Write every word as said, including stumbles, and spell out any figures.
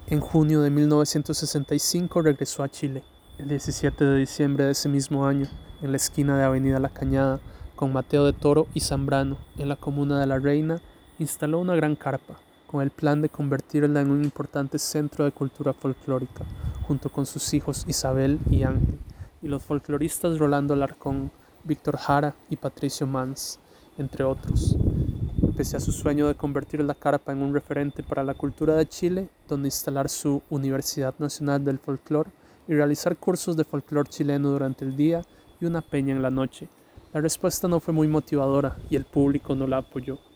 En junio de mil novecientos sesenta y cinco regresó a Chile. El diecisiete de diciembre de ese mismo año, en la esquina de Avenida La Cañada, con Mateo de Toro y Zambrano, en la comuna de La Reina, instaló una gran carpa, con el plan de convertirla en un importante centro de cultura folclórica, junto con sus hijos Isabel y Ángel, y los folcloristas Rolando Alarcón, Víctor Jara y Patricio Mans, entre otros. Pese a su sueño de convertir la carpa en un referente para la cultura de Chile, donde instalar su Universidad Nacional del Folclor y realizar cursos de folclor chileno durante el día y una peña en la noche, la respuesta no fue muy motivadora y el público no la apoyó.